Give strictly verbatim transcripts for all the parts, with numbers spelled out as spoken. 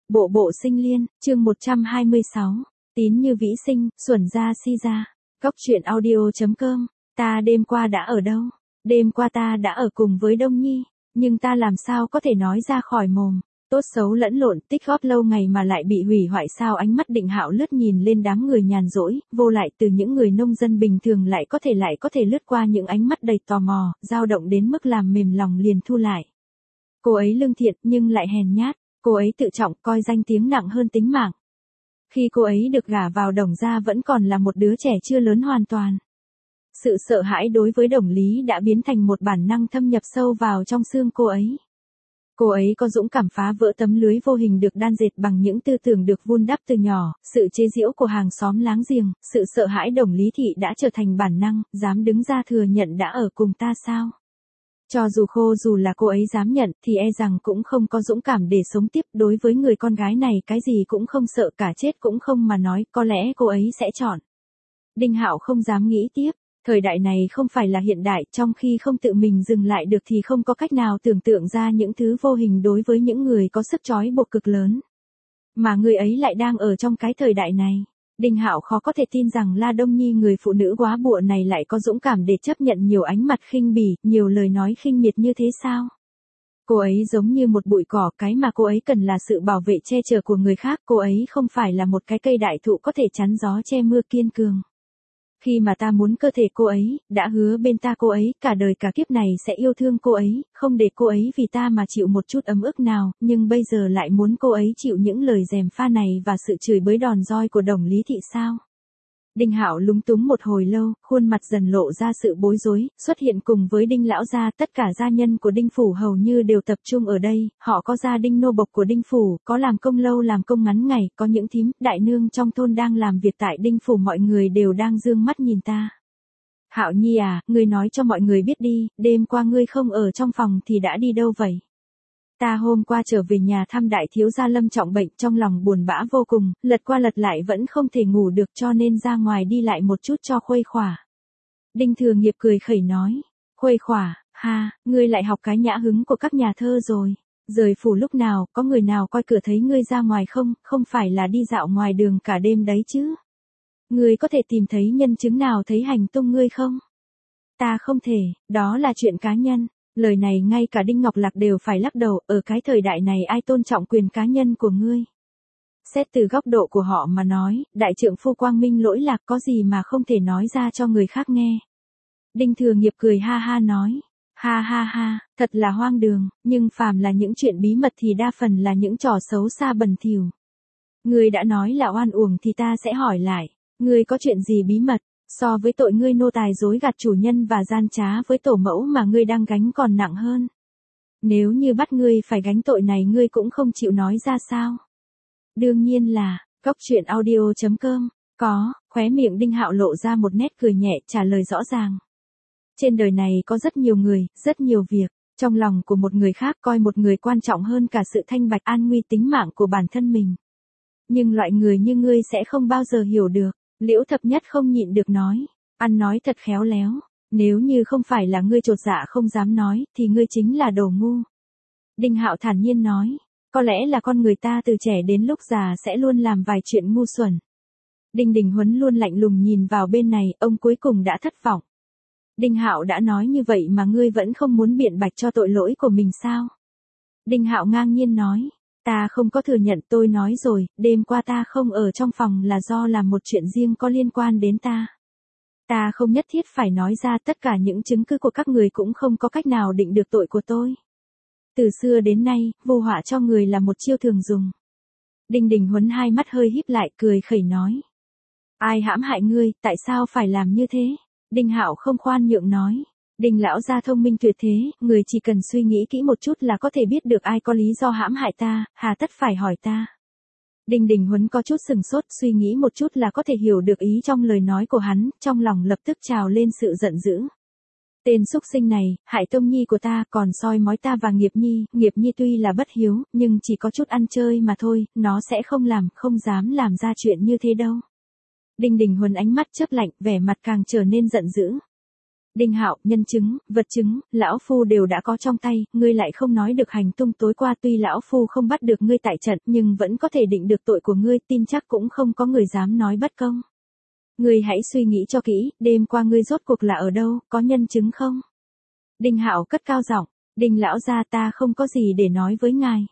Bộ bộ sinh liên, chương một trăm hai mươi sáu. Tín như vĩ sinh, xuẩn ra si ra. Góc truyện audio.com. Ta đêm qua đã ở đâu? Đêm qua ta đã ở cùng với Đông Nhi, nhưng ta làm sao có thể nói ra khỏi mồm. Tốt xấu lẫn lộn, tích góp lâu ngày mà lại bị hủy hoại sao? Ánh mắt Định Hạo lướt nhìn lên đám người nhàn rỗi, vô lại từ những người nông dân bình thường lại có thể lại có thể lướt qua những ánh mắt đầy tò mò, dao động đến mức làm mềm lòng liền thu lại. Cô ấy lương thiện nhưng lại hèn nhát, cô ấy tự trọng coi danh tiếng nặng hơn tính mạng. Khi cô ấy được gả vào Đồng gia vẫn còn là một đứa trẻ chưa lớn hoàn toàn. Sự sợ hãi đối với Đồng Lý đã biến thành một bản năng thâm nhập sâu vào trong xương cô ấy. Cô ấy có dũng cảm phá vỡ tấm lưới vô hình được đan dệt bằng những tư tưởng được vun đắp từ nhỏ, sự chế giễu của hàng xóm láng giềng, sự sợ hãi Đồng Lý Thị đã trở thành bản năng, dám đứng ra thừa nhận đã ở cùng ta sao? Cho dù khô dù là cô ấy dám nhận thì e rằng cũng không có dũng cảm để sống tiếp. Đối với người con gái này cái gì cũng không sợ, cả chết cũng không mà nói, có lẽ cô ấy sẽ chọn. Đinh Hạo không dám nghĩ tiếp. Thời đại này không phải là hiện đại, trong khi không tự mình dừng lại được thì không có cách nào tưởng tượng ra những thứ vô hình đối với những người có sức trói buộc cực lớn. Mà người ấy lại đang ở trong cái thời đại này. Đinh Hạo khó có thể tin rằng La Đông Nhi, người phụ nữ góa bụa này, lại có dũng cảm để chấp nhận nhiều ánh mặt khinh bỉ, nhiều lời nói khinh miệt như thế sao? Cô ấy giống như một bụi cỏ, cái mà cô ấy cần là sự bảo vệ che chở của người khác. Cô ấy không phải là một cái cây đại thụ có thể chắn gió che mưa kiên cường. Khi mà ta muốn cơ thể cô ấy, đã hứa bên ta cô ấy cả đời cả kiếp này sẽ yêu thương cô ấy, không để cô ấy vì ta mà chịu một chút ấm ức nào, nhưng bây giờ lại muốn cô ấy chịu những lời gièm pha này và sự chửi bới đòn roi của Đồng Lý Thị sao? Đinh Hạo lúng túng một hồi lâu, khuôn mặt dần lộ ra sự bối rối. Xuất hiện cùng với Đinh lão gia, tất cả gia nhân của Đinh phủ hầu như đều tập trung ở đây. Họ có gia đình nô bộc của Đinh phủ, có làm công lâu làm công ngắn ngày, có những thím, đại nương trong thôn đang làm việc tại Đinh phủ. Mọi người đều đang dương mắt nhìn ta. Hạo Nhi à, ngươi nói cho mọi người biết đi, đêm qua ngươi không ở trong phòng thì đã đi đâu vậy? Ta hôm qua trở về nhà thăm đại thiếu gia Lâm trọng bệnh, trong lòng buồn bã vô cùng, lật qua lật lại vẫn không thể ngủ được, cho nên ra ngoài đi lại một chút cho khuây khỏa. Đinh Thừa Nghiệp cười khẩy nói, khuây khỏa, ha, ngươi lại học cái nhã hứng của các nhà thơ rồi. Rời phủ lúc nào, có người nào coi cửa thấy ngươi ra ngoài không, không phải là đi dạo ngoài đường cả đêm đấy chứ. Ngươi có thể tìm thấy nhân chứng nào thấy hành tung ngươi không? Ta không thể, đó là chuyện cá nhân. Lời này ngay cả Đinh Ngọc Lạc đều phải lắc đầu, ở cái thời đại này ai tôn trọng quyền cá nhân của ngươi. Xét từ góc độ của họ mà nói, đại trượng phu quang minh lỗi lạc, có gì mà không thể nói ra cho người khác nghe. Đinh Thừa Nghiệp cười ha ha nói, ha ha ha, thật là hoang đường, nhưng phàm là những chuyện bí mật thì đa phần là những trò xấu xa bẩn thỉu. Ngươi đã nói là oan uổng thì ta sẽ hỏi lại, ngươi có chuyện gì bí mật? So với tội ngươi nô tài dối gạt chủ nhân và gian trá với tổ mẫu mà ngươi đang gánh còn nặng hơn. Nếu như bắt ngươi phải gánh tội này ngươi cũng không chịu nói ra sao? Đương nhiên là, góc truyện audio.com, có, khóe miệng Đinh Hạo lộ ra một nét cười nhẹ, trả lời rõ ràng. Trên đời này có rất nhiều người, rất nhiều việc, trong lòng của một người khác coi một người quan trọng hơn cả sự thanh bạch an nguy tính mạng của bản thân mình. Nhưng loại người như ngươi sẽ không bao giờ hiểu được. Liễu Thập Nhất không nhịn được nói, ăn nói thật khéo léo, nếu như không phải là ngươi chột dạ không dám nói, thì ngươi chính là đồ ngu. Đinh Hạo thản nhiên nói, có lẽ là con người ta từ trẻ đến lúc già sẽ luôn làm vài chuyện ngu xuẩn. Đinh Đình Huấn luôn lạnh lùng nhìn vào bên này, ông cuối cùng đã thất vọng. Đinh Hạo đã nói như vậy mà ngươi vẫn không muốn biện bạch cho tội lỗi của mình sao? Đinh Hạo ngang nhiên nói. Ta không có thừa nhận, tôi nói rồi, đêm qua ta không ở trong phòng là do làm một chuyện riêng có liên quan đến ta. Ta không nhất thiết phải nói ra, tất cả những chứng cứ của các người cũng không có cách nào định được tội của tôi. Từ xưa đến nay, vu họa cho người là một chiêu thường dùng. Đinh Đình Huấn hai mắt hơi híp lại, cười khẩy nói. Ai hãm hại ngươi, tại sao phải làm như thế? Đinh Hạo không khoan nhượng nói. Đinh lão gia thông minh tuyệt thế, người chỉ cần suy nghĩ kỹ một chút là có thể biết được ai có lý do hãm hại ta, hà tất phải hỏi ta. Đinh Đình Huấn có chút sừng sốt, suy nghĩ một chút là có thể hiểu được ý trong lời nói của hắn, trong lòng lập tức trào lên sự giận dữ. Tên xúc sinh này, hại Tông Nhi của ta, còn soi mói ta và Nghiệp Nhi, Nghiệp Nhi tuy là bất hiếu, nhưng chỉ có chút ăn chơi mà thôi, nó sẽ không làm, không dám làm ra chuyện như thế đâu. Đinh Đình Huấn ánh mắt chớp lạnh, vẻ mặt càng trở nên giận dữ. Đinh Hạo, nhân chứng, vật chứng, lão phu đều đã có trong tay, ngươi lại không nói được hành tung tối qua, tuy lão phu không bắt được ngươi tại trận, nhưng vẫn có thể định được tội của ngươi, tin chắc cũng không có người dám nói bất công. Ngươi hãy suy nghĩ cho kỹ, đêm qua ngươi rốt cuộc là ở đâu, có nhân chứng không? Đinh Hạo cất cao giọng, Đinh lão gia, ta không có gì để nói với ngài.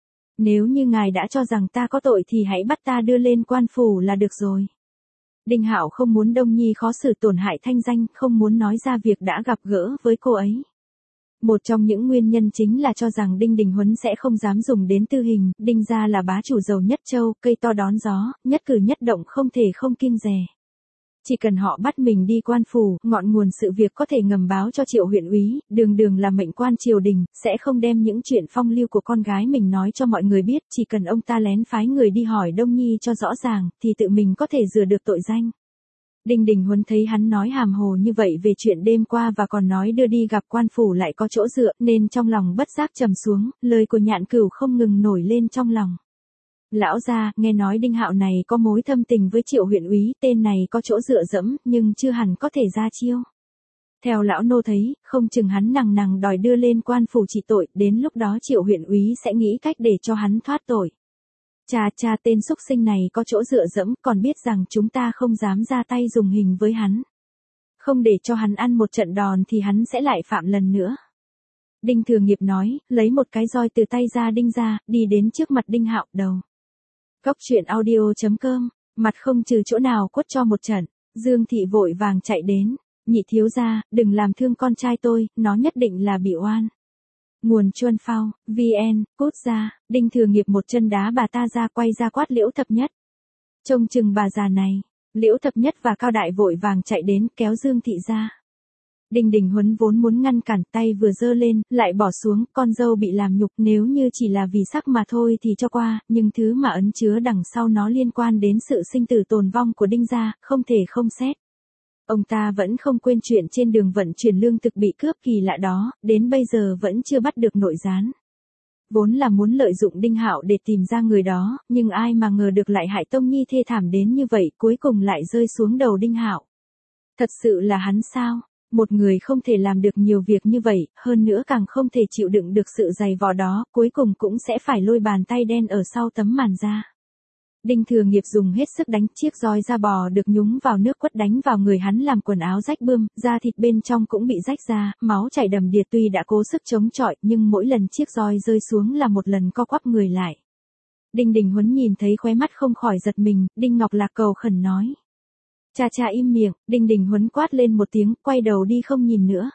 Nếu như ngài đã cho rằng ta có tội thì hãy bắt ta đưa lên quan phủ là được rồi. Đinh Hạo không muốn Đông Nhi khó xử tổn hại thanh danh, không muốn nói ra việc đã gặp gỡ với cô ấy. Một trong những nguyên nhân chính là cho rằng Đinh Đình Huấn sẽ không dám dùng đến tư hình, Đinh gia là bá chủ giàu nhất châu, cây to đón gió, nhất cử nhất động không thể không kiêng dè. Chỉ cần họ bắt mình đi quan phủ, ngọn nguồn sự việc có thể ngầm báo cho Triệu huyện úy, đường đường là mệnh quan triều đình, sẽ không đem những chuyện phong lưu của con gái mình nói cho mọi người biết, chỉ cần ông ta lén phái người đi hỏi Đông Nhi cho rõ ràng, thì tự mình có thể rửa được tội danh. Đinh Đình Huấn thấy hắn nói hàm hồ như vậy về chuyện đêm qua và còn nói đưa đi gặp quan phủ lại có chỗ dựa, nên trong lòng bất giác trầm xuống, lời của Nhạn Cửu không ngừng nổi lên trong lòng. Lão gia, nghe nói Đinh Hạo này có mối thâm tình với Triệu huyện úy, tên này có chỗ dựa dẫm, nhưng chưa hẳn có thể ra chiêu. Theo lão nô thấy, không chừng hắn nằng nằng đòi đưa lên quan phủ trị tội, đến lúc đó Triệu huyện úy sẽ nghĩ cách để cho hắn thoát tội. Cha cha, tên xúc sinh này có chỗ dựa dẫm, còn biết rằng chúng ta không dám ra tay dùng hình với hắn. Không để cho hắn ăn một trận đòn thì hắn sẽ lại phạm lần nữa. Đinh Thừa Nghiệp nói, lấy một cái roi từ tay ra Đinh ra, đi đến trước mặt Đinh Hạo, đầu. Cốc truyện audio chấm com, mặt không trừ chỗ nào quất cho một trận, Dương Thị vội vàng chạy đến, nhị thiếu gia, đừng làm thương con trai tôi, nó nhất định là bị oan. Nguồn Chuân Phao, vê en, cút ra, Đinh Thừa Nghiệp một chân đá bà ta ra, quay ra quát Liễu Thập Nhất. Trông chừng bà già này, Liễu Thập Nhất và Cao Đại vội vàng chạy đến, kéo Dương Thị ra. Đinh Đình Huấn vốn muốn ngăn cản, tay vừa giơ lên, lại bỏ xuống, con dâu bị làm nhục, nếu như chỉ là vì sắc mà thôi thì cho qua, nhưng thứ mà ẩn chứa đằng sau nó liên quan đến sự sinh tử tồn vong của Đinh gia, không thể không xét. Ông ta vẫn không quên chuyện trên đường vận chuyển lương thực bị cướp kỳ lạ đó, đến bây giờ vẫn chưa bắt được nội gián. Vốn là muốn lợi dụng Đinh Hạo để tìm ra người đó, nhưng ai mà ngờ được lại hại Tông Nhi thê thảm đến như vậy, cuối cùng lại rơi xuống đầu Đinh Hạo. Thật sự là hắn sao? Một người không thể làm được nhiều việc như vậy, hơn nữa càng không thể chịu đựng được sự dày vò đó, cuối cùng cũng sẽ phải lôi bàn tay đen ở sau tấm màn ra. Đinh Thừa Nghiệp dùng hết sức đánh, chiếc roi da bò được nhúng vào nước quất đánh vào người hắn làm quần áo rách bươm, da thịt bên trong cũng bị rách ra, máu chảy đầm đìa, tuy đã cố sức chống chọi, nhưng mỗi lần chiếc roi rơi xuống là một lần co quắp người lại. Đinh Đình Huấn nhìn thấy khóe mắt không khỏi giật mình, Đinh Ngọc Lạc cầu khẩn nói. Cha cha im miệng, Đinh Đình Huấn quát lên một tiếng, quay đầu đi không nhìn nữa.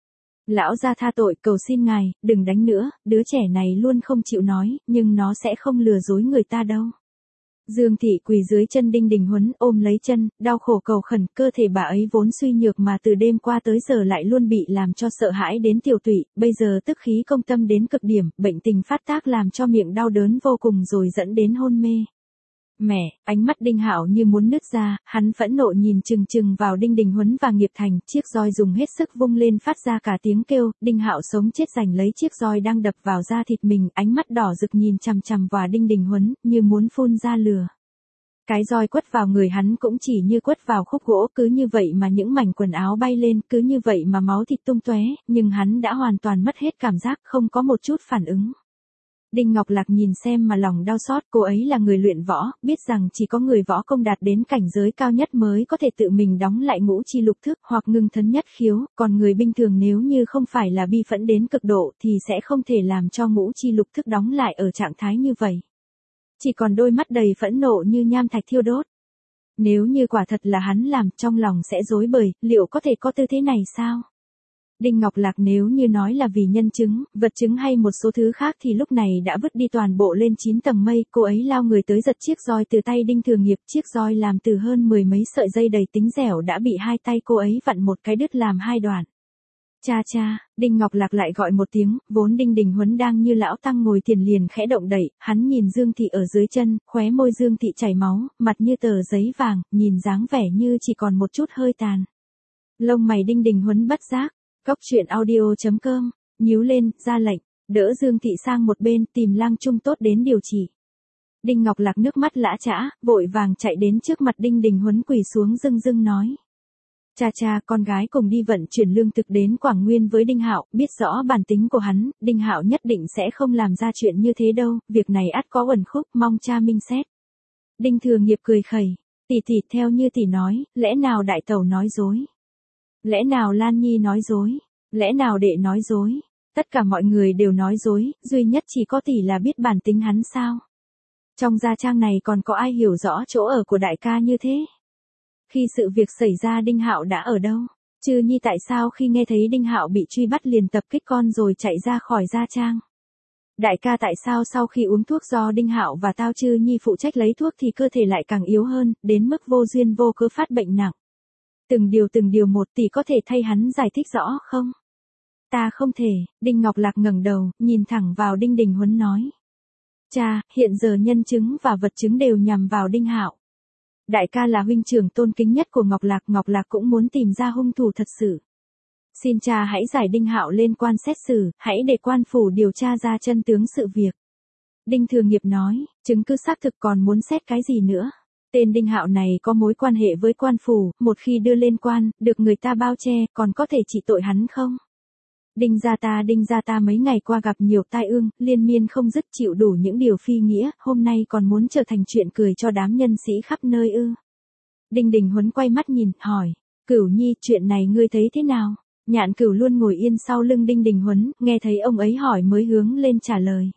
Lão gia tha tội, cầu xin ngài, đừng đánh nữa, đứa trẻ này luôn không chịu nói, nhưng nó sẽ không lừa dối người ta đâu. Dương Thị quỳ dưới chân Đinh Đình Huấn, ôm lấy chân, đau khổ cầu khẩn, cơ thể bà ấy vốn suy nhược mà từ đêm qua tới giờ lại luôn bị làm cho sợ hãi đến tiểu tụy, bây giờ tức khí công tâm đến cực điểm, bệnh tình phát tác làm cho miệng đau đớn vô cùng rồi dẫn đến hôn mê. Mẹ, ánh mắt Đinh Hạo như muốn nứt ra, hắn phẫn nộ nhìn chừng chừng vào Đinh Đình Huấn và Nghiệp Thành, chiếc roi dùng hết sức vung lên phát ra cả tiếng kêu, Đinh Hạo sống chết giành lấy chiếc roi đang đập vào da thịt mình, ánh mắt đỏ rực nhìn chằm chằm vào Đinh Đình Huấn, như muốn phun ra lửa. Cái roi quất vào người hắn cũng chỉ như quất vào khúc gỗ, cứ như vậy mà những mảnh quần áo bay lên, cứ như vậy mà máu thịt tung tóe, nhưng hắn đã hoàn toàn mất hết cảm giác, không có một chút phản ứng. Đinh Ngọc Lạc nhìn xem mà lòng đau xót, cô ấy là người luyện võ, biết rằng chỉ có người võ công đạt đến cảnh giới cao nhất mới có thể tự mình đóng lại ngũ chi lục thức hoặc ngưng thân nhất khiếu, còn người bình thường nếu như không phải là bi phẫn đến cực độ thì sẽ không thể làm cho ngũ chi lục thức đóng lại ở trạng thái như vậy. Chỉ còn đôi mắt đầy phẫn nộ như nham thạch thiêu đốt. Nếu như quả thật là hắn làm, trong lòng sẽ rối bời, liệu có thể có tư thế này sao? Đinh Ngọc Lạc nếu như nói là vì nhân chứng, vật chứng hay một số thứ khác thì lúc này đã vứt đi toàn bộ lên chín tầng mây, cô ấy lao người tới giật chiếc roi từ tay Đinh Thừa Nghiệp, chiếc roi làm từ hơn mười mấy sợi dây đầy tính dẻo đã bị hai tay cô ấy vặn một cái đứt làm hai đoạn. Cha cha, Đinh Ngọc Lạc lại gọi một tiếng, vốn Đinh Đình Huấn đang như lão tăng ngồi thiền liền khẽ động đậy, hắn nhìn Dương Thị ở dưới chân, khóe môi Dương Thị chảy máu, mặt như tờ giấy vàng, nhìn dáng vẻ như chỉ còn một chút hơi tàn. Lông mày Đinh Đình Huấn bất giác. Cốc truyện audio chấm com, nhíu lên, ra lệnh, đỡ Dương Thị sang một bên, tìm lang trung tốt đến điều trị. Đinh Ngọc Lạc nước mắt lã chã, vội vàng chạy đến trước mặt Đinh Đình Huấn quỳ xuống rưng rưng nói. Cha cha, con gái cùng đi vận chuyển lương thực đến Quảng Nguyên với Đinh Hạo, biết rõ bản tính của hắn, Đinh Hạo nhất định sẽ không làm ra chuyện như thế đâu, việc này ắt có uẩn khúc, mong cha minh xét. Đinh Thừa Nghiệp cười khẩy, tỷ tỷ, theo như tỷ nói, lẽ nào đại tẩu nói dối? Lẽ nào Lan Nhi nói dối? Lẽ nào đệ nói dối? Tất cả mọi người đều nói dối, duy nhất chỉ có tỷ là biết bản tính hắn sao? Trong gia trang này còn có ai hiểu rõ chỗ ở của đại ca như thế? Khi sự việc xảy ra Đinh Hạo đã ở đâu? Trư Nhi tại sao khi nghe thấy Đinh Hạo bị truy bắt liền tập kích con rồi chạy ra khỏi gia trang? Đại ca tại sao sau khi uống thuốc do Đinh Hạo và Tao Trư Nhi phụ trách lấy thuốc thì cơ thể lại càng yếu hơn, đến mức vô duyên vô cớ phát bệnh nặng? Từng điều từng điều một, tỷ có thể thay hắn giải thích rõ không? Ta không thể. Đinh Ngọc Lạc ngẩng đầu, nhìn thẳng vào Đinh Đình Huấn nói. Cha, hiện giờ nhân chứng và vật chứng đều nhằm vào Đinh Hạo. Đại ca là huynh trưởng tôn kính nhất của Ngọc Lạc, Ngọc Lạc cũng muốn tìm ra hung thủ thật sự. Xin cha hãy giải Đinh Hạo lên quan xét xử, hãy để quan phủ điều tra ra chân tướng sự việc. Đinh Thừa Nghiệp nói, chứng cứ xác thực còn muốn xét cái gì nữa? Tên Đinh Hạo này có mối quan hệ với quan phủ, một khi đưa lên quan, được người ta bao che, còn có thể trị tội hắn không? Đinh gia ta Đinh gia ta mấy ngày qua gặp nhiều tai ương, liên miên không dứt chịu đủ những điều phi nghĩa, hôm nay còn muốn trở thành chuyện cười cho đám nhân sĩ khắp nơi ư. Đinh Đình Huấn quay mắt nhìn, hỏi, Cửu Nhi, chuyện này ngươi thấy thế nào? Nhạn Cửu luôn ngồi yên sau lưng Đinh Đình Huấn, nghe thấy ông ấy hỏi mới hướng lên trả lời.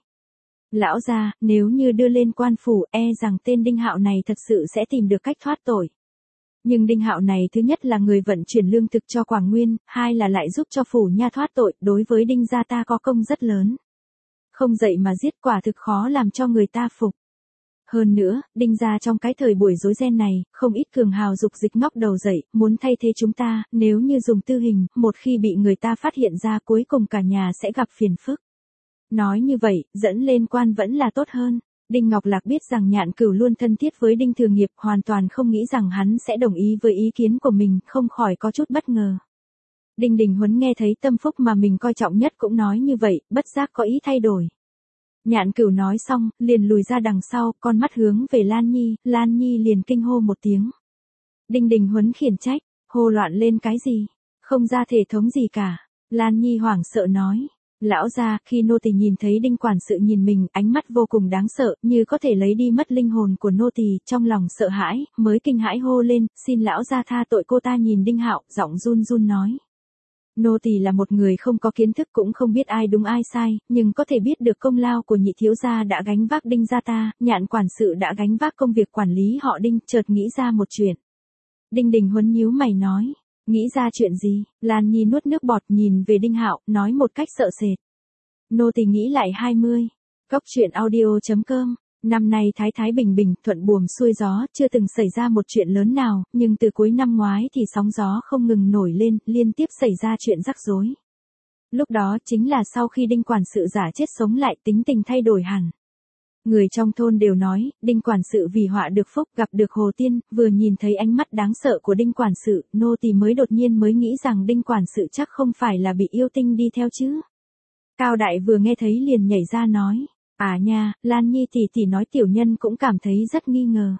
Lão gia, nếu như đưa lên quan phủ, e rằng tên Đinh Hạo này thật sự sẽ tìm được cách thoát tội. Nhưng Đinh Hạo này thứ nhất là người vận chuyển lương thực cho Quảng Nguyên, hai là lại giúp cho phủ nha thoát tội, đối với Đinh gia ta có công rất lớn. Không dậy mà giết quả thực khó làm cho người ta phục. Hơn nữa, Đinh gia trong cái thời buổi rối ren này, không ít cường hào dục dịch ngóc đầu dậy, muốn thay thế chúng ta, nếu như dùng tư hình, một khi bị người ta phát hiện ra cuối cùng cả nhà sẽ gặp phiền phức. Nói như vậy, dẫn lên quan vẫn là tốt hơn. Đinh Ngọc Lạc biết rằng Nhạn Cửu luôn thân thiết với Đinh Thừa Nghiệp, hoàn toàn không nghĩ rằng hắn sẽ đồng ý với ý kiến của mình, không khỏi có chút bất ngờ. Đinh Đình Huấn nghe thấy tâm phúc mà mình coi trọng nhất cũng nói như vậy, bất giác có ý thay đổi. Nhạn Cửu nói xong, liền lùi ra đằng sau, con mắt hướng về Lan Nhi, Lan Nhi liền kinh hô một tiếng. Đinh Đình Huấn khiển trách, hô loạn lên cái gì? Không ra thể thống gì cả. Lan Nhi hoảng sợ nói. Lão gia, khi nô tỳ nhìn thấy Đinh quản sự nhìn mình, ánh mắt vô cùng đáng sợ, như có thể lấy đi mất linh hồn của nô tỳ, trong lòng sợ hãi, mới kinh hãi hô lên, xin lão gia tha tội. Cô ta nhìn Đinh Hạo, giọng run run nói. Nô tỳ là một người không có kiến thức cũng không biết ai đúng ai sai, nhưng có thể biết được công lao của nhị thiếu gia đã gánh vác Đinh gia ta, Nhạn quản sự đã gánh vác công việc quản lý họ Đinh, chợt nghĩ ra một chuyện. Đinh Đình Huấn nhíu mày nói. Nghĩ ra chuyện gì? Lan Nhi nuốt nước bọt nhìn về Đinh Hạo, nói một cách sợ sệt. Nô tỳ nghĩ lại hai mươi. Góc truyện audio chấm com. Năm nay thái thái bình bình, thuận buồm xuôi gió, chưa từng xảy ra một chuyện lớn nào, nhưng từ cuối năm ngoái thì sóng gió không ngừng nổi lên, liên tiếp xảy ra chuyện rắc rối. Lúc đó chính là sau khi Đinh quản sự giả chết sống lại, tính tình thay đổi hẳn. Người trong thôn đều nói, Đinh quản sự vì họa được phúc, gặp được Hồ Tiên, vừa nhìn thấy ánh mắt đáng sợ của Đinh quản sự, nô tỳ mới đột nhiên mới nghĩ rằng Đinh quản sự chắc không phải là bị yêu tinh đi theo chứ. Cao Đại vừa nghe thấy liền nhảy ra nói, à nha, Lan Nhi tỷ tỷ nói tiểu nhân cũng cảm thấy rất nghi ngờ.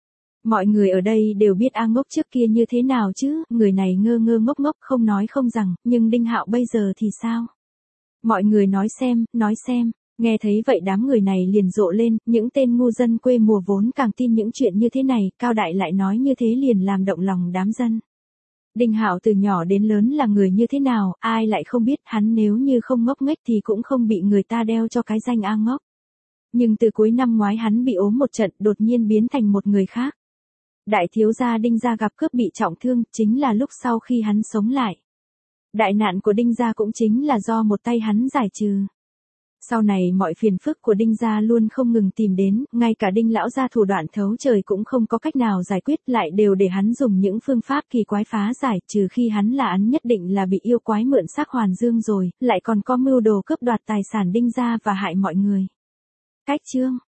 Mọi người ở đây đều biết A Ngốc trước kia như thế nào chứ, người này ngơ ngơ ngốc ngốc không nói không rằng, nhưng Đinh Hạo bây giờ thì sao? Mọi người nói xem, nói xem. Nghe thấy vậy đám người này liền rộ lên, những tên ngu dân quê mùa vốn càng tin những chuyện như thế này, Cao Đại lại nói như thế liền làm động lòng đám dân. Đinh Hạo từ nhỏ đến lớn là người như thế nào, ai lại không biết, hắn nếu như không ngốc nghếch thì cũng không bị người ta đeo cho cái danh A Ngốc. Nhưng từ cuối năm ngoái hắn bị ốm một trận, đột nhiên biến thành một người khác. Đại thiếu gia Đinh gia gặp cướp bị trọng thương, chính là lúc sau khi hắn sống lại. Đại nạn của Đinh gia cũng chính là do một tay hắn giải trừ. Sau này mọi phiền phức của Đinh gia luôn không ngừng tìm đến, ngay cả Đinh lão gia thủ đoạn thấu trời cũng không có cách nào giải quyết, lại đều để hắn dùng những phương pháp kỳ quái phá giải, trừ khi hắn là án nhất định là bị yêu quái mượn xác hoàn dương rồi, lại còn có mưu đồ cướp đoạt tài sản Đinh gia và hại mọi người. Cách chương